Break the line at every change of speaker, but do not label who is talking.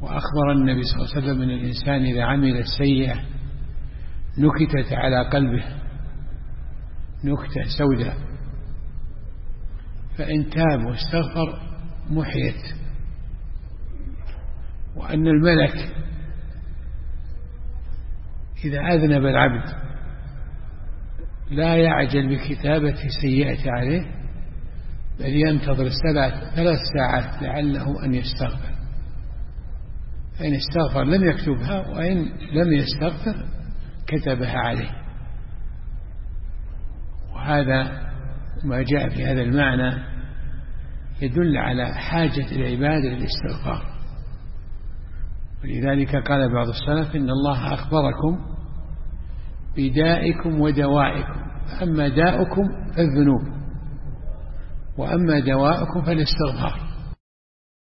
وأخبر النبي صلى الله عليه وسلم أن الإنسان إذا عمل السيئة نكتت على قلبه نكتة سوداء، فإن تاب واستغفر محيت، وأن الملك إذا أذنب العبد لا يعجل بكتابة سيئة عليه، بل ينتظر 3 ساعات لعله أن يستغفر، فإن استغفر لم يكتبها، وإن لم يستغفر كتبها عليه. وهذا ما جاء في هذا المعنى يدل على حاجة العباد للاستغفار. ولذلك قال بعض السلف إن الله أخبركم بدائكم ودوائكم، أما داؤكم فالذنوب، وأما دواؤكم فالاستغفار.